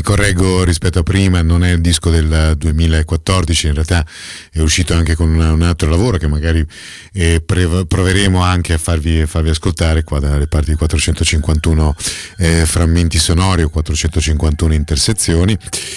correggo rispetto a prima, non è il disco del 2014, in realtà è uscito anche con un altro lavoro che magari proveremo anche a farvi ascoltare qua dalle parti di 451 frammenti sonori o 451 intersezioni.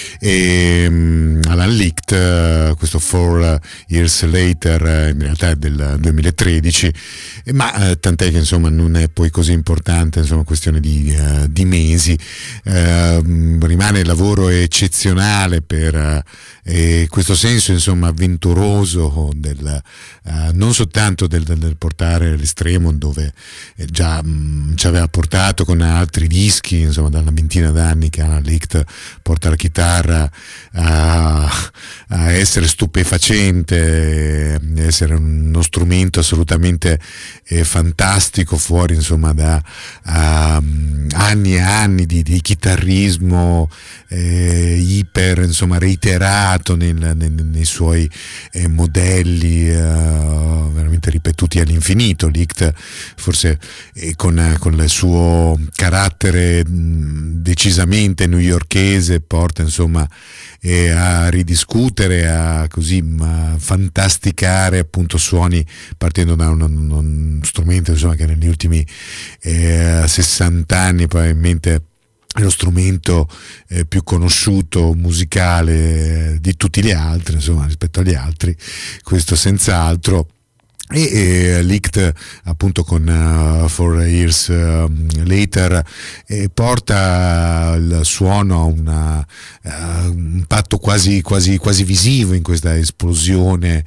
Alan Licht, questo 4 Years Later, in realtà è del 2013, ma tant'è che insomma non è poi così importante, insomma, questione di mesi. Rimane il lavoro eccezionale per questo senso, insomma, avventuroso non soltanto del portare all'estremo dove già ci aveva portato con altri dischi, insomma, da una ventina d'anni che Alan Licht porta la chitarra a essere stupefacente, essere uno strumento assolutamente fantastico, fuori insomma da anni e anni di chitarrismo iper, insomma, reiterato nei suoi modelli veramente ripetuti all'infinito. Licht forse con il suo carattere decisamente newyorkese porta insomma a ridiscutere, a fantasticare appunto suoni partendo da un strumento insomma che negli ultimi 60 anni probabilmente è lo strumento più conosciuto musicale di tutti gli altri, insomma, rispetto agli altri, questo senz'altro. E Licht appunto con 4 Years Later porta il suono a un impatto quasi visivo in questa esplosione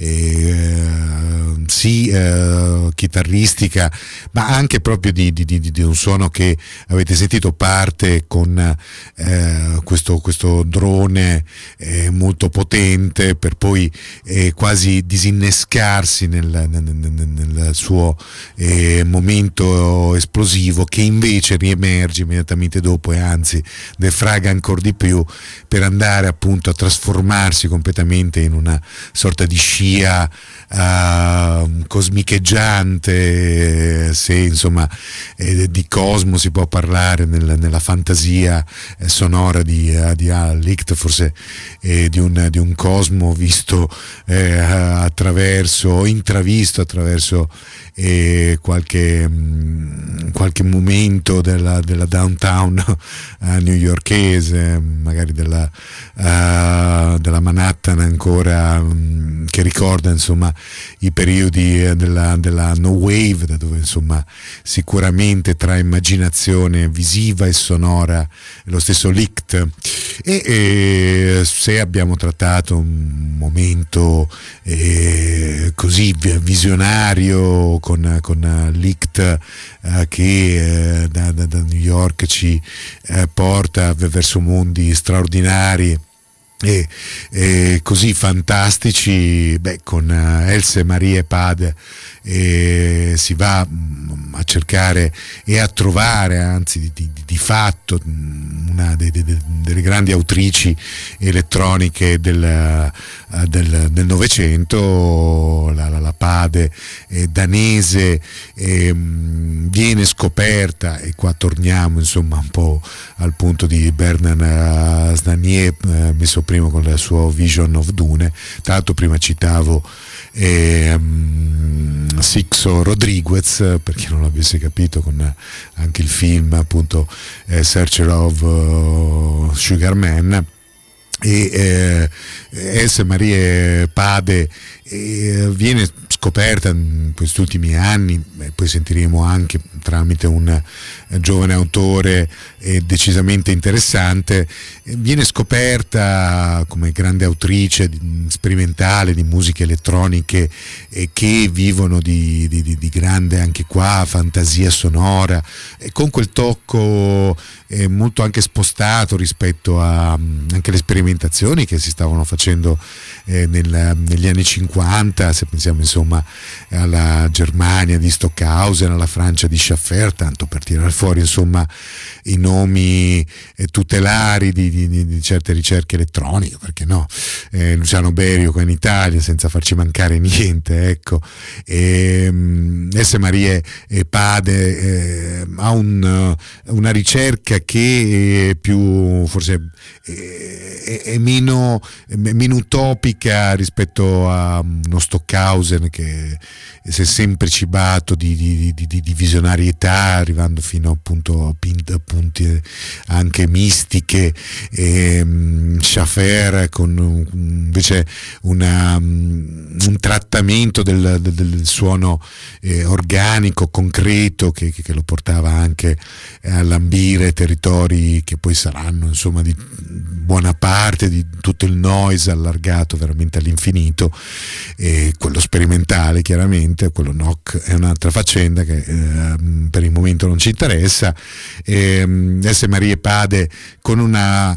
chitarristica, ma anche proprio di un suono che avete sentito parte con questo drone molto potente per poi quasi disinnescarsi nel suo momento esplosivo, che invece riemerge immediatamente dopo e anzi defraga ancora di più per andare appunto a trasformarsi completamente in una sorta di scia cosmicheggiante, se insomma di cosmo si può parlare nella fantasia sonora di Licht, forse di un cosmo visto intravisto attraverso qualche momento della downtown newyorkese, magari della Manhattan ancora, che ricorda insomma i periodi della no wave, da dove insomma sicuramente tra immaginazione visiva e sonora lo stesso Licht. E se abbiamo trattato un momento così visionario con Licht che da New York ci porta verso mondi straordinari e così fantastici, con Else Marie Pade si va a cercare e a trovare, anzi di fatto, una delle grandi autrici elettroniche del Novecento. La Pade danese viene scoperta, e qua torniamo insomma un po' al punto di Bernard Snanier messo prima con il suo Vision of Dune. Tra l'altro prima citavo Sixo Rodriguez, per chi non l'avesse capito, con anche il film appunto Searcher of Sugar Man. E Else Marie Pade viene scoperta in questi ultimi anni, poi sentiremo anche tramite un giovane autore decisamente interessante, viene scoperta come grande autrice sperimentale di musiche elettroniche che vivono di grande anche qua fantasia sonora, con quel tocco molto anche spostato rispetto a anche le sperimentazioni che si stavano facendo negli anni 50, se pensiamo insomma alla Germania di Stockhausen, alla Francia di Schaffer, tanto per tirare fuori insomma i nomi tutelari di certe ricerche elettroniche, perché no, Luciano Berio qua in Italia, senza farci mancare niente, ecco. S. Marie Pade ha una ricerca che è più forse è meno utopica rispetto a uno Stockhausen che si è sempre cibato di visionarietà, arrivando fino appunto a punti anche mistiche. Schaffer con invece un trattamento del suono organico, concreto, che lo portava anche a lambire territori che poi saranno insomma di buona parte di tutto il noise allargato veramente all'infinito, quello sperimentale chiaramente, quello knock è un'altra faccenda che per il momento non ci interessa. S. Marie Pade con una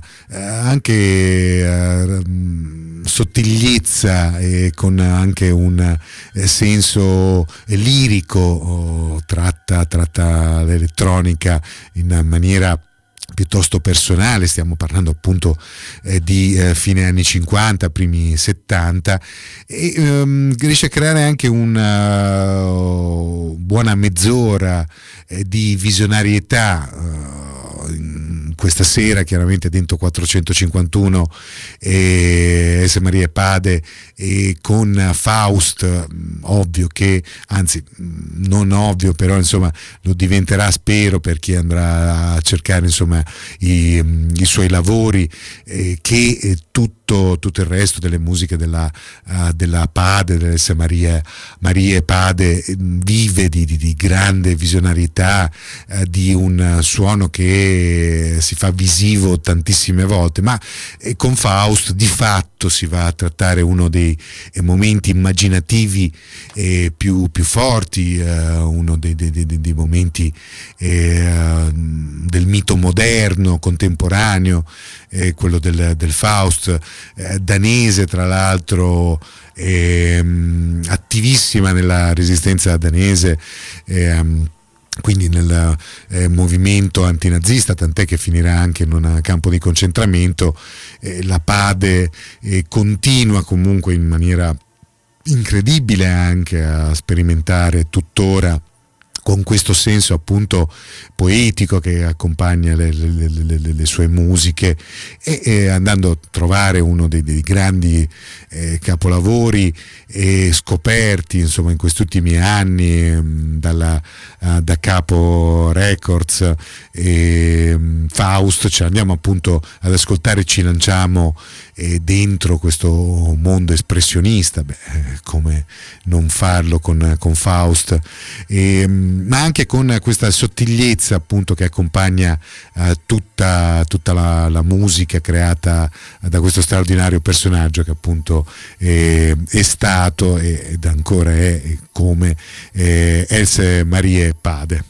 anche sottigliezza e con anche un senso lirico, tratta l'elettronica in maniera piuttosto personale. Stiamo parlando appunto di fine anni 50, primi 70, e riesce a creare anche una buona mezz'ora di visionarietà. Questa sera chiaramente dentro 451 S. Marie Pade e con Faust, ovvio che, anzi non ovvio, però insomma lo diventerà, spero, per chi andrà a cercare insomma i suoi lavori, che tutto il resto delle musiche della Pade, dell'S. Marie Pade, vive di grande visionarietà, di un suono che si fa visivo tantissime volte, ma con Faust di fatto si va a trattare uno dei momenti immaginativi più forti, uno dei momenti del mito moderno, contemporaneo, quello del Faust, danese tra l'altro, attivissima nella resistenza danese, quindi nel movimento antinazista, tant'è che finirà anche in un campo di concentramento. La Pade continua comunque in maniera incredibile anche a sperimentare tuttora con questo senso appunto poetico che accompagna le sue musiche, e andando a trovare uno dei grandi capolavori scoperti insomma in questi ultimi anni da Capo Records, Faust. Ci andiamo appunto ad ascoltare, ci lanciamo dentro questo mondo espressionista, come non farlo con Faust, ma anche con questa sottigliezza appunto che accompagna tutta la musica creata da questo straordinario personaggio che appunto è stato ed ancora è come S. Marie Pade.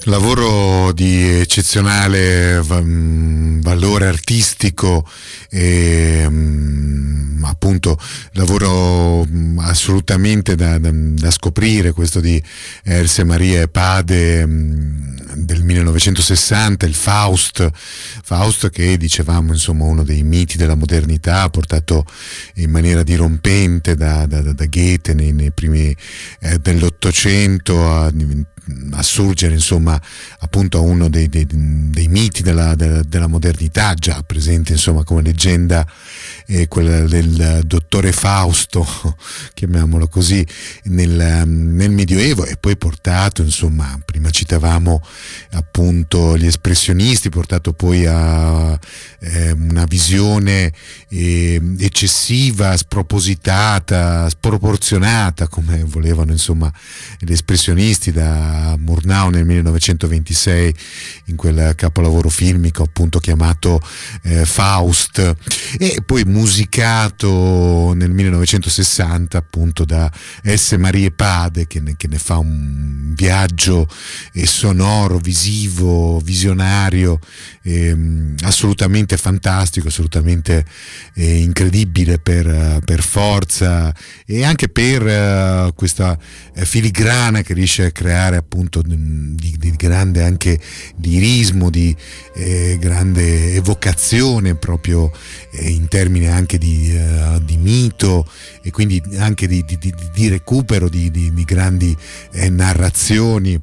lavoro di eccezionale valore artistico e appunto lavoro assolutamente da scoprire, questo di Erse Maria Epade del 1960, il Faust che dicevamo insomma uno dei miti della modernità, portato in maniera dirompente da Goethe nei primi dell'Ottocento a surgere insomma appunto a uno dei miti della modernità, già presente insomma come leggenda, quella del dottore Fausto, chiamiamolo così, nel Medioevo, e poi portato insomma, prima citavamo appunto gli espressionisti, portato poi a una visione eccessiva, spropositata, sproporzionata, come volevano insomma gli espressionisti, da Murnau nel 1926 in quel capolavoro filmico appunto chiamato Faust, e poi musicato nel 1960 appunto da Esse Marie Pade, che ne fa un viaggio sonoro, visivo, visionario, assolutamente fantastico, assolutamente incredibile per forza e anche per questa filigrana che riesce a creare appunto di grande anche lirismo, di grande evocazione proprio in termini anche di mito, e quindi anche di recupero di grandi narrazioni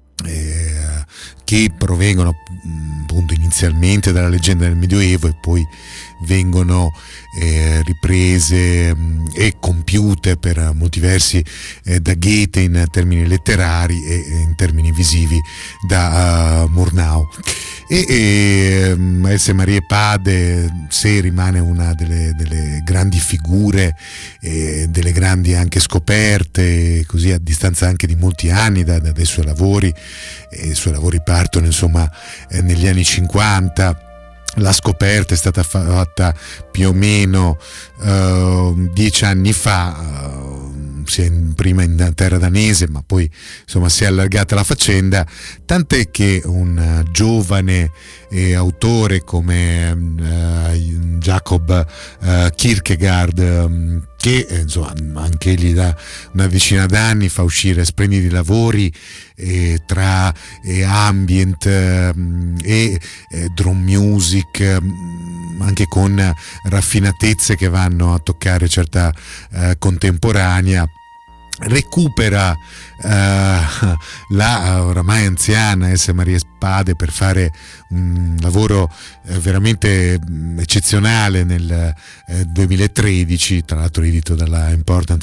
che provengono appunto inizialmente dalla leggenda del Medioevo e poi vengono riprese e compiute per molti versi da Goethe in termini letterari e in termini visivi da Murnau. Else Marie Pade, se rimane una delle grandi figure, delle grandi anche scoperte, così a distanza anche di molti anni dai suoi lavori. I suoi lavori partono insomma negli anni 50. La scoperta è stata fatta più o meno 10 anni fa, prima in terra danese, ma poi insomma si è allargata la faccenda, tant'è che un giovane autore come Jacob Kierkegaard, che insomma anche egli da una decina d'anni fa uscire splendidi lavori tra ambient e drum music, anche con raffinatezze che vanno a toccare certa contemporanea, recupera la oramai anziana Esse Marie Pade per fare un lavoro veramente eccezionale nel 2013, tra l'altro edito dalla Important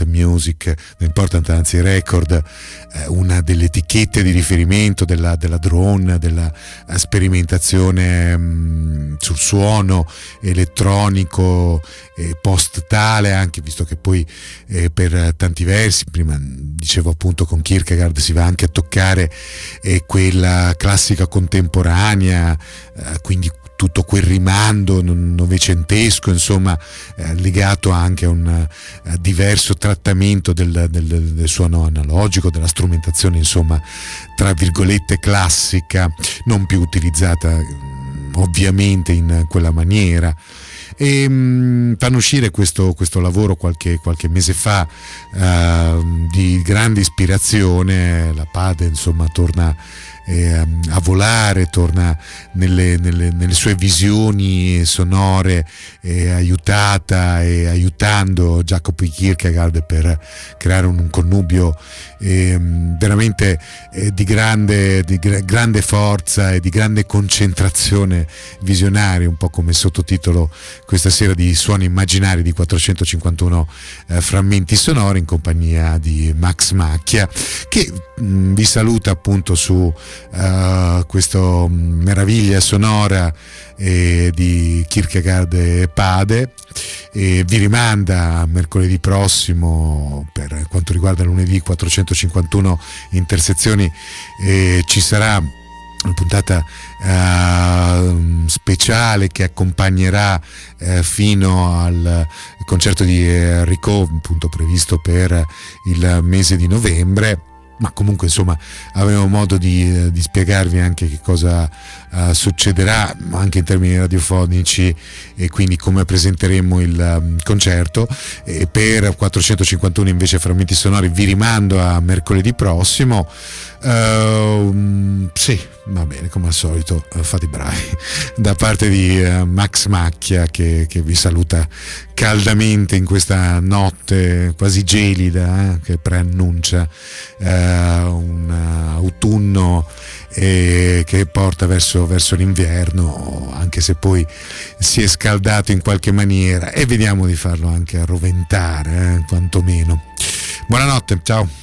Record, una delle etichette di riferimento della drone, della sperimentazione sul suono elettronico post-tale, anche visto che poi per tanti versi, prima dicevo appunto con Kierkegaard, si va anche a toccare quella classica contemporanea, quindi tutto quel rimando novecentesco, insomma, legato anche a un diverso trattamento del suono analogico, della strumentazione, insomma, tra virgolette classica, non più utilizzata ovviamente in quella maniera. E fanno uscire questo lavoro qualche mese fa, di grande ispirazione. La Pade insomma torna a volare, torna nelle sue visioni sonore, aiutata e aiutando Jacob Kierkegaard per creare un connubio veramente di grande forza e di grande concentrazione visionaria, un po' come sottotitolo questa sera di Suoni Immaginari di 451 frammenti sonori, in compagnia di Max Macchia, che vi saluta appunto su questa meraviglia sonora di Kierkegaard e Pade, e vi rimanda a mercoledì prossimo. Per quanto riguarda lunedì 451 intersezioni, ci sarà una puntata speciale che accompagnerà fino al concerto di Enrico, appunto previsto per il mese di novembre. ma comunque insomma avremo modo di spiegarvi anche che cosa succederà anche in termini radiofonici, e quindi come presenteremo il concerto. E per 451 invece frammenti sonori vi rimando a mercoledì prossimo. Sì, va bene, come al solito, fate i bravi, da parte di Max Macchia che vi saluta caldamente in questa notte quasi gelida, che preannuncia un autunno che porta verso l'inverno, anche se poi si è scaldato in qualche maniera, e vediamo di farlo anche arroventare, quantomeno. Buonanotte, ciao.